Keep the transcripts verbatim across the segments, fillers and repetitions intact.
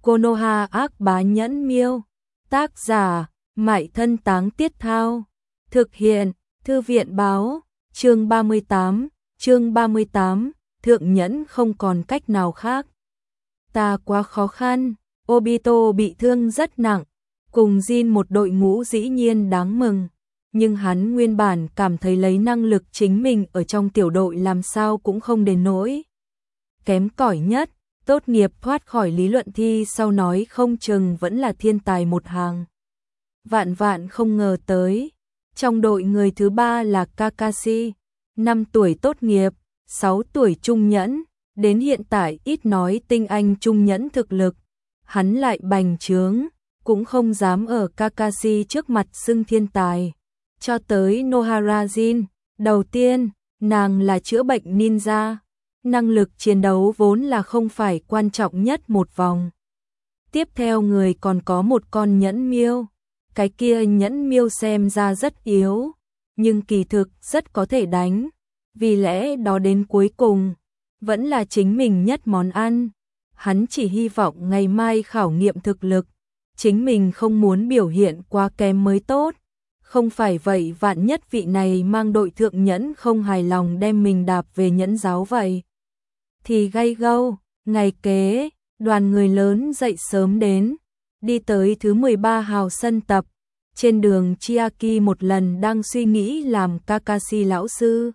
Konoha ác bá nhẫn miêu. Tác giả, Mại Thân Táng Tiết Thao. Thực hiện, Thư viện báo. Chương ba mươi tám, chương ba mươi tám, thượng nhẫn không còn cách nào khác. Ta quá khó khăn, Obito bị thương rất nặng, cùng Jin một đội ngũ dĩ nhiên đáng mừng. Nhưng hắn nguyên bản cảm thấy lấy năng lực chính mình ở trong tiểu đội làm sao cũng không đến nỗi kém cỏi nhất, tốt nghiệp thoát khỏi lý luận thi sau nói không chừng vẫn là thiên tài một hàng. Vạn vạn không ngờ tới, trong đội người thứ ba là Kakashi, năm tuổi tốt nghiệp, sáu tuổi trung nhẫn, đến hiện tại ít nói tinh anh trung nhẫn thực lực, hắn lại bành trướng, cũng không dám ở Kakashi trước mặt xưng thiên tài. Cho tới Nohara Jin, đầu tiên, nàng là chữa bệnh ninja, năng lực chiến đấu vốn là không phải quan trọng nhất một vòng. Tiếp theo người còn có một con nhẫn miêu, cái kia nhẫn miêu xem ra rất yếu, nhưng kỳ thực rất có thể đánh, vì lẽ đó đến cuối cùng, vẫn là chính mình nhất món ăn. Hắn chỉ hy vọng ngày mai khảo nghiệm thực lực, chính mình không muốn biểu hiện quá kém mới tốt. Không phải vậy vạn nhất vị này mang đội thượng nhẫn không hài lòng đem mình đạp về nhẫn giáo vậy. Thì gay go, ngày kế, đoàn người lớn dậy sớm đến, đi tới thứ mười ba hào sân tập. Trên đường Chiaki một lần đang suy nghĩ làm Kakashi lão sư.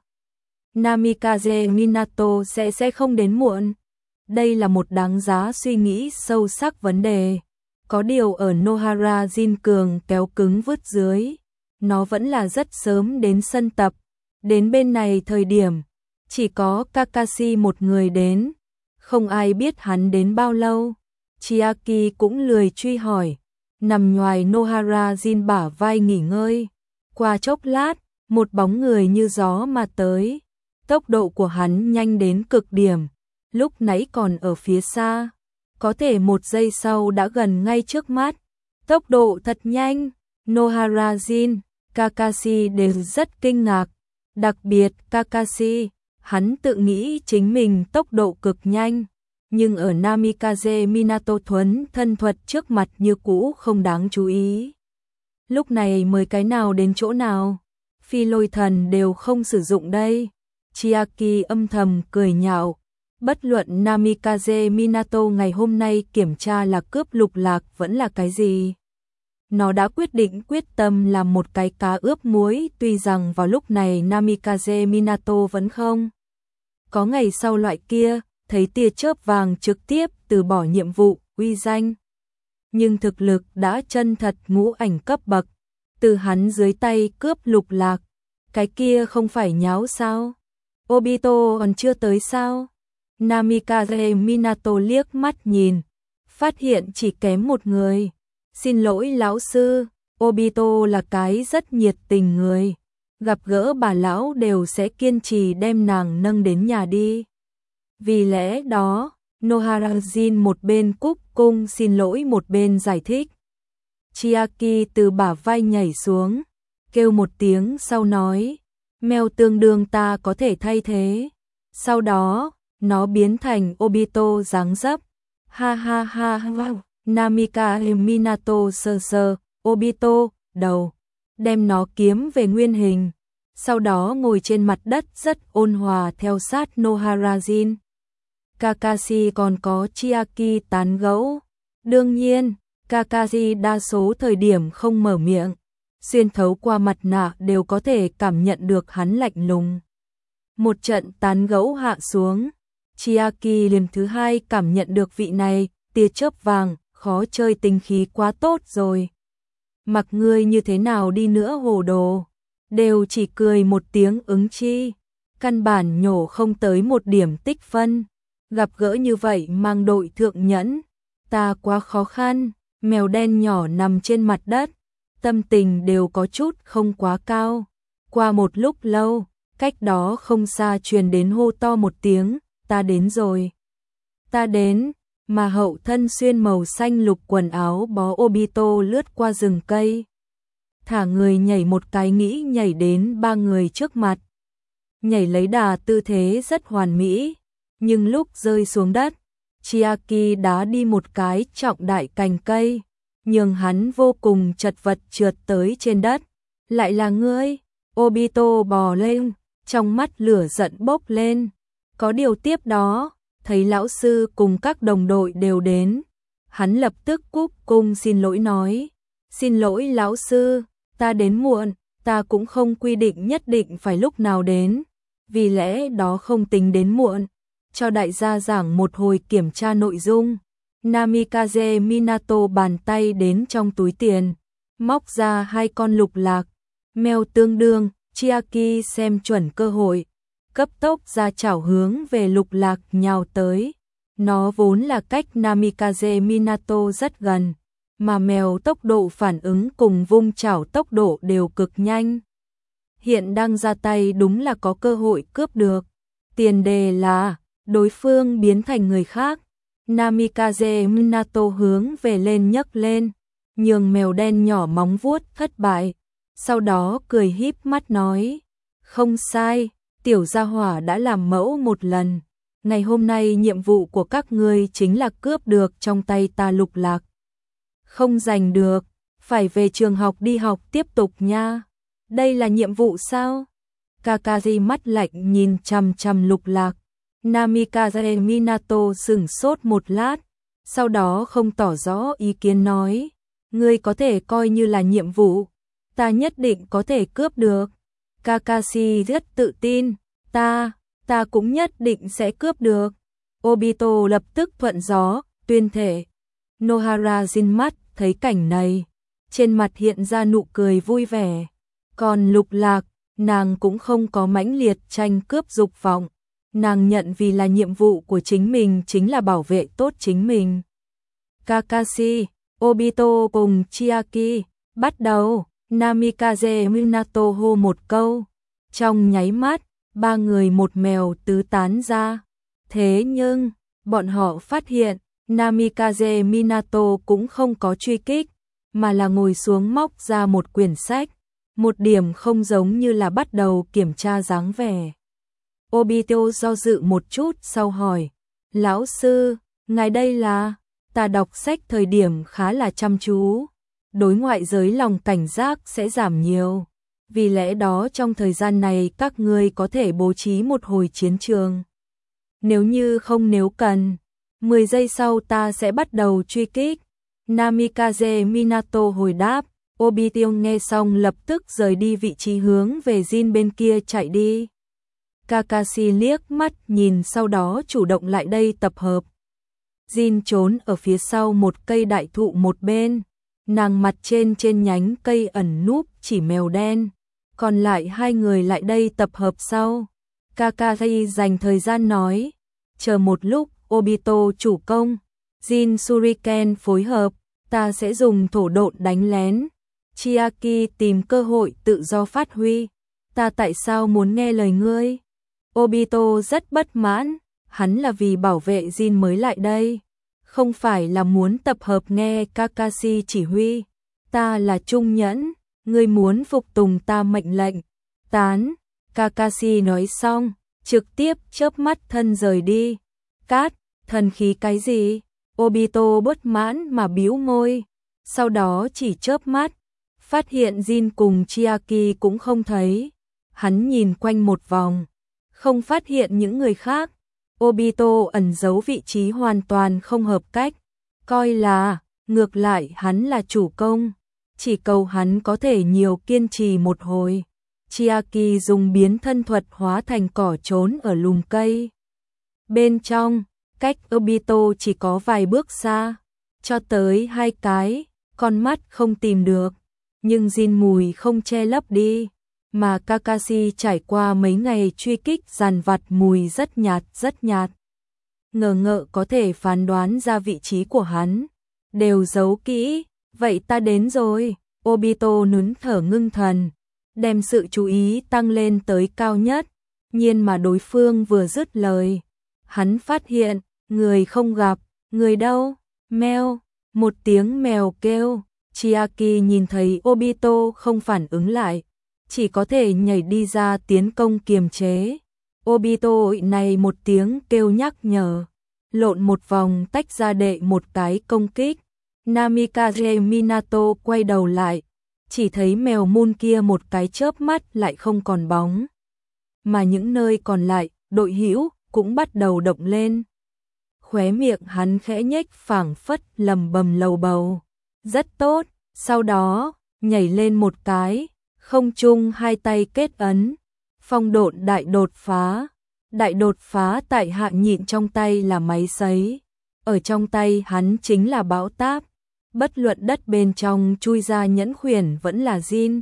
Namikaze Minato sẽ sẽ không đến muộn. Đây là một đáng giá suy nghĩ sâu sắc vấn đề. Có điều ở Nohara Jin cường kéo cứng vứt dưới. Nó vẫn là rất sớm đến sân tập. Đến bên này thời điểm, chỉ có Kakashi một người đến. Không ai biết hắn đến bao lâu. Chiaki cũng lười truy hỏi. Nằm ngoài Nohara Jin bả vai nghỉ ngơi. Qua chốc lát, một bóng người như gió mà tới. Tốc độ của hắn nhanh đến cực điểm. Lúc nãy còn ở phía xa. Có thể một giây sau đã gần ngay trước mắt. Tốc độ thật nhanh. Nohara Jin, Kakashi đều rất kinh ngạc. Đặc biệt Kakashi, hắn tự nghĩ chính mình tốc độ cực nhanh. Nhưng ở Namikaze Minato thuấn thân thuật trước mặt như cũ không đáng chú ý. Lúc này mới cái nào đến chỗ nào, phi lôi thần đều không sử dụng đây. Chiaki âm thầm cười nhạo. Bất luận Namikaze Minato ngày hôm nay kiểm tra là cướp lục lạc vẫn là cái gì. Nó đã quyết định quyết tâm làm một cái cá ướp muối, tuy rằng vào lúc này Namikaze Minato vẫn không có ngày sau loại kia, thấy tia chớp vàng trực tiếp từ bỏ nhiệm vụ, uy danh. Nhưng thực lực đã chân thật ngũ ảnh cấp bậc, từ hắn dưới tay cướp lục lạc, cái kia không phải nháo sao? Obito còn chưa tới sao? Namikaze Minato liếc mắt nhìn, phát hiện chỉ kém một người. Xin lỗi lão sư, Obito là cái rất nhiệt tình người. Gặp gỡ bà lão đều sẽ kiên trì đem nàng nâng đến nhà đi. Vì lẽ đó, Nohara Jin một bên cúc cung xin lỗi một bên giải thích. Chiaki từ bả vai nhảy xuống, kêu một tiếng sau nói, mèo tương đương ta có thể thay thế. Sau đó, nó biến thành Obito dáng dấp. Ha ha ha wow. Namika Minato sơ sơ, Obito, đầu, đem nó kiếm về nguyên hình. Sau đó ngồi trên mặt đất rất ôn hòa theo sát Nohara Jin. Kakashi còn có Chiaki tán gẫu. Đương nhiên, Kakashi đa số thời điểm không mở miệng. Xuyên thấu qua mặt nạ đều có thể cảm nhận được hắn lạnh lùng. Một trận tán gẫu hạ xuống. Chiaki lần thứ hai cảm nhận được vị này, tia chớp vàng, khó chơi tinh khí quá tốt rồi. Mặc ngươi như thế nào đi nữa hồ đồ, đều chỉ cười một tiếng ứng chi. Căn bản nhổ không tới một điểm tích phân. Gặp gỡ như vậy mang đội thượng nhẫn, ta quá khó khăn. Mèo đen nhỏ nằm trên mặt đất, tâm tình đều có chút không quá cao. Qua một lúc lâu, cách đó không xa truyền đến hô to một tiếng, ta đến rồi. Ta đến, mà hậu thân xuyên màu xanh lục quần áo bó Obito lướt qua rừng cây. Thả người nhảy một cái nghĩ nhảy đến ba người trước mặt. Nhảy lấy đà tư thế rất hoàn mỹ, nhưng lúc rơi xuống đất, Chiaki đá đi một cái trọng đại cành cây, nhưng hắn vô cùng chật vật trượt tới trên đất. Lại là ngươi? Obito bò lên, trong mắt lửa giận bốc lên. Có điều tiếp đó, thấy lão sư cùng các đồng đội đều đến, hắn lập tức cúp cung xin lỗi nói. Xin lỗi lão sư, ta đến muộn, ta cũng không quy định nhất định phải lúc nào đến, vì lẽ đó không tính đến muộn. Cho đại gia giảng một hồi kiểm tra nội dung. Namikaze Minato bàn tay đến trong túi tiền, móc ra hai con lục lạc, mèo tương đương. Chiaki xem chuẩn cơ hội, cấp tốc ra chảo hướng về lục lạc nhào tới. Nó vốn là cách Namikaze Minato rất gần, mà mèo tốc độ phản ứng cùng vung chảo tốc độ đều cực nhanh. Hiện đang ra tay đúng là có cơ hội cướp được. Tiền đề là đối phương biến thành người khác. Namikaze Minato hướng về lên nhấc lên, nhường mèo đen nhỏ móng vuốt thất bại. Sau đó cười híp mắt nói, không sai, tiểu gia hỏa đã làm mẫu một lần. Ngày hôm nay nhiệm vụ của các ngươi chính là cướp được trong tay ta lục lạc. Không giành được, phải về trường học đi học tiếp tục nha. Đây là nhiệm vụ sao? Kakashi mắt lạnh nhìn chằm chằm lục lạc. Namikaze Minato sững sốt một lát, sau đó không tỏ rõ ý kiến nói, ngươi có thể coi như là nhiệm vụ, ta nhất định có thể cướp được. Kakashi rất tự tin, ta, ta cũng nhất định sẽ cướp được. Obito lập tức thuận gió, tuyên thể. Nohara Jin mắt thấy cảnh này, trên mặt hiện ra nụ cười vui vẻ. Còn lục lạc, nàng cũng không có mãnh liệt tranh cướp dục vọng. Nàng nhận vì là nhiệm vụ của chính mình chính là bảo vệ tốt chính mình. Kakashi, Obito cùng Chiaki, bắt đầu. Namikaze Minato hô một câu. Trong nháy mắt, ba người một mèo tứ tán ra. Thế nhưng, bọn họ phát hiện, Namikaze Minato cũng không có truy kích, mà là ngồi xuống móc ra một quyển sách. Một điểm không giống như là bắt đầu kiểm tra dáng vẻ. Obito do dự một chút sau hỏi, lão sư, ngài đây là? Ta đọc sách thời điểm khá là chăm chú, đối ngoại giới lòng cảnh giác sẽ giảm nhiều. Vì lẽ đó trong thời gian này các ngươi có thể bố trí một hồi chiến trường. Nếu như không nếu cần, mười giây sau ta sẽ bắt đầu truy kích. Namikaze Minato hồi đáp. Obito nghe xong lập tức rời đi vị trí hướng về Jin bên kia chạy đi. Kakashi liếc mắt nhìn sau đó chủ động lại đây tập hợp. Jin trốn ở phía sau một cây đại thụ một bên, nàng mặt trên trên nhánh cây ẩn núp chỉ mèo đen, còn lại hai người lại đây tập hợp sau. Kakashi dành thời gian nói, chờ một lúc, Obito chủ công, Jin Shuriken phối hợp, ta sẽ dùng thổ độn đánh lén. Chiaki tìm cơ hội tự do phát huy, ta tại sao muốn nghe lời ngươi? Obito rất bất mãn, hắn là vì bảo vệ Jin mới lại đây, không phải là muốn tập hợp nghe Kakashi chỉ huy. Ta là trung nhẫn, ngươi muốn phục tùng ta mệnh lệnh. Tán, Kakashi nói xong, trực tiếp chớp mắt thân rời đi. Cát, thần khí cái gì? Obito bất mãn mà bĩu môi, sau đó chỉ chớp mắt, phát hiện Jin cùng Chiaki cũng không thấy. Hắn nhìn quanh một vòng, không phát hiện những người khác. Obito ẩn giấu vị trí hoàn toàn không hợp cách, coi là, ngược lại hắn là chủ công, chỉ cầu hắn có thể nhiều kiên trì một hồi. Chiaki dùng biến thân thuật hóa thành cỏ trốn ở lùm cây. Bên trong, cách Obito chỉ có vài bước xa, cho tới hai cái, con mắt không tìm được, nhưng Jin mùi không che lấp đi. Mà Kakashi trải qua mấy ngày truy kích dằn vặt mùi rất nhạt rất nhạt. Ngờ ngợ có thể phán đoán ra vị trí của hắn. Đều giấu kỹ, vậy ta đến rồi. Obito nín thở ngưng thần, đem sự chú ý tăng lên tới cao nhất. Nhiên mà đối phương vừa dứt lời, hắn phát hiện, người không gặp, người đâu, meo, một tiếng mèo kêu. Chiaki nhìn thấy Obito không phản ứng lại, chỉ có thể nhảy đi ra tiến công kiềm chế. Obito này một tiếng kêu nhắc nhở, lộn một vòng tách ra đệ một cái công kích. Namikaze Minato quay đầu lại, chỉ thấy mèo mun kia một cái chớp mắt lại không còn bóng. Mà những nơi còn lại, đội hữu cũng bắt đầu động lên. Khóe miệng hắn khẽ nhếch phảng phất lầm bầm lầu bầu. Rất tốt, sau đó, nhảy lên một cái, không trung hai tay kết ấn. Phong độn đại đột phá. Đại đột phá tại hạ nhịn trong tay là máy sấy. Ở trong tay hắn chính là bão táp. Bất luận đất bên trong chui ra nhẫn khuyển vẫn là Jin.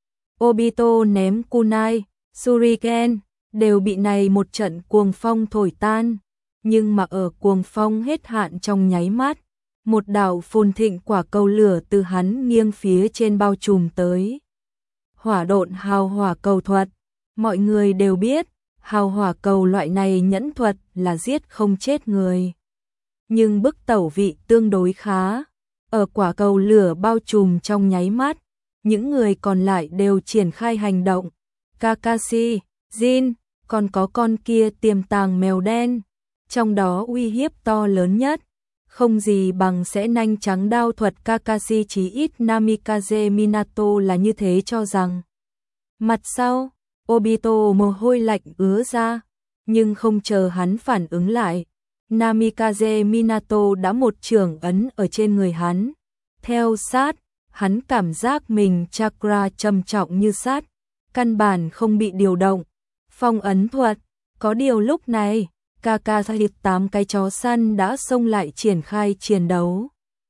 Obito ném kunai, shuriken, đều bị này một trận cuồng phong thổi tan. Nhưng mà ở cuồng phong hết hạn trong nháy mắt, một đạo phồn thịnh quả cầu lửa từ hắn nghiêng phía trên bao trùm tới. Hỏa độn hào hỏa cầu thuật, mọi người đều biết, hào hỏa cầu loại này nhẫn thuật là giết không chết người. Nhưng bức tẩu vị tương đối khá, ở quả cầu lửa bao trùm trong nháy mắt, những người còn lại đều triển khai hành động. Kakashi, Jin, còn có con kia tiềm tàng mèo đen, trong đó uy hiếp to lớn nhất, không gì bằng sẽ nanh trắng đao thuật Kakashi, chí ít Namikaze Minato là như thế cho rằng. Mặt sau, Obito mồ hôi lạnh ứa ra, nhưng không chờ hắn phản ứng lại, Namikaze Minato đã một chưởng ấn ở trên người hắn. Theo sát, hắn cảm giác mình chakra trầm trọng như sắt, căn bản không bị điều động. Phong ấn thuật, có điều lúc này, Kakashi tám cái chó săn đã xông lại triển khai chiến đấu.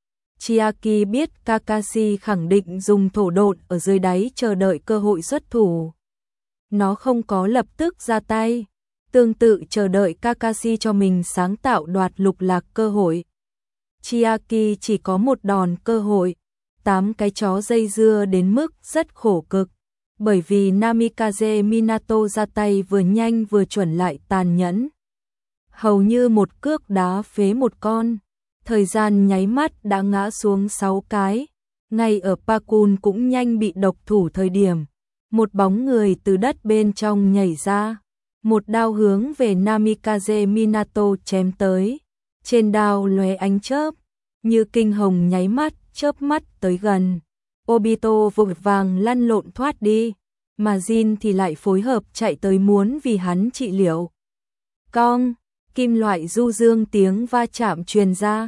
Chiaki biết Kakashi khẳng định dùng thổ độn ở dưới đáy chờ đợi cơ hội xuất thủ. Nó không có lập tức ra tay, tương tự chờ đợi Kakashi cho mình sáng tạo đoạt lục lạc cơ hội. Chiaki chỉ có một đòn cơ hội, tám cái chó dây dưa đến mức rất khổ cực, bởi vì Namikaze Minato ra tay vừa nhanh vừa chuẩn lại tàn nhẫn. Hầu như một cước đá phế một con, thời gian nháy mắt đã ngã xuống sáu cái, ngay ở Pakun cũng nhanh bị độc thủ thời điểm. Một bóng người từ đất bên trong nhảy ra, một đao hướng về Namikaze Minato chém tới. Trên đao lóe ánh chớp, như kinh hồng nháy mắt, chớp mắt tới gần. Obito vội vàng lăn lộn thoát đi, mà Jin thì lại phối hợp chạy tới muốn vì hắn trị liệu. Cong, kim loại du dương tiếng va chạm truyền ra.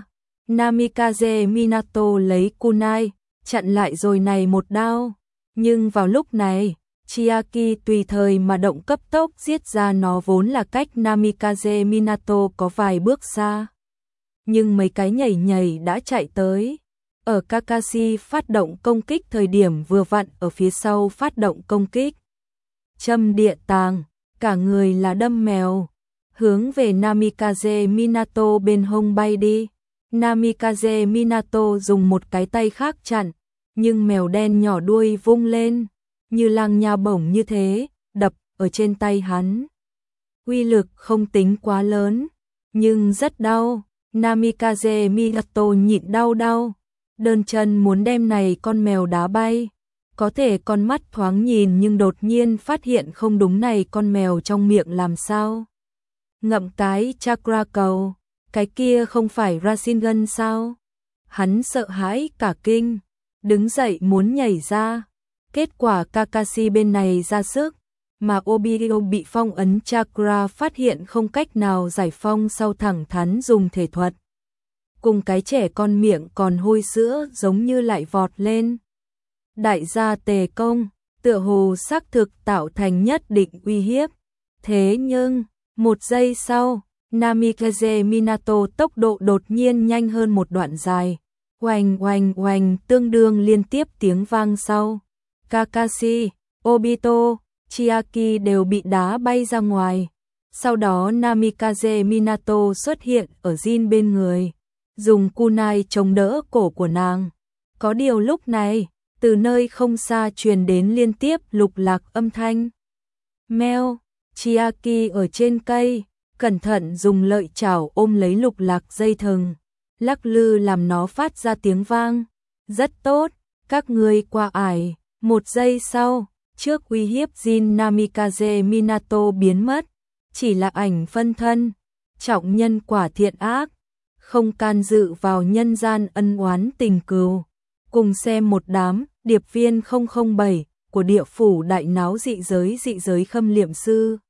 Namikaze Minato lấy kunai, chặn lại rồi này một đao. Nhưng vào lúc này, Chiaki tùy thời mà động cấp tốc giết ra nó vốn là cách Namikaze Minato có vài bước xa. Nhưng mấy cái nhảy nhảy đã chạy tới. Ở Kakashi phát động công kích thời điểm vừa vặn ở phía sau phát động công kích. Châm địa tàng, cả người là đâm mèo, hướng về Namikaze Minato bên hông bay đi. Namikaze Minato dùng một cái tay khác chặn, nhưng mèo đen nhỏ đuôi vung lên, như lang nha bổng như thế, đập ở trên tay hắn. Uy lực không tính quá lớn, nhưng rất đau. Namikaze Minato nhịn đau đau, đơn chân muốn đem này con mèo đá bay. Có thể con mắt thoáng nhìn nhưng đột nhiên phát hiện không đúng, này con mèo trong miệng làm sao ngậm cái chakra cầu, cái kia không phải Rasengan sao? Hắn sợ hãi cả kinh, đứng dậy muốn nhảy ra. Kết quả Kakashi bên này ra sức, mà Obito bị phong ấn chakra phát hiện không cách nào giải phong sau thẳng thắn dùng thể thuật. Cùng cái trẻ con miệng còn hôi sữa giống như lại vọt lên. Đại gia tề công, tựa hồ xác thực tạo thành nhất định uy hiếp. Thế nhưng, một giây sau, Namikaze Minato tốc độ đột nhiên nhanh hơn một đoạn dài. Oanh oanh oanh, tương đương liên tiếp tiếng vang sau. Kakashi, Obito, Chiaki đều bị đá bay ra ngoài. Sau đó Namikaze Minato xuất hiện ở Jin bên người, dùng kunai chống đỡ cổ của nàng. Có điều lúc này, từ nơi không xa truyền đến liên tiếp lục lạc âm thanh. Meo, Chiaki ở trên cây, cẩn thận dùng lợi chảo ôm lấy lục lạc dây thừng, lắc lư làm nó phát ra tiếng vang. Rất tốt, các ngươi qua ải. Một giây sau, trước uy hiếp Jin, Namikaze Minato biến mất, chỉ là ảnh phân thân. trọng nhân quả thiện ác, không can dự vào nhân gian ân oán tình cừu. Cùng xem một đám điệp viên không không bảy của địa phủ đại náo dị giới dị giới Khâm Liệm Sư.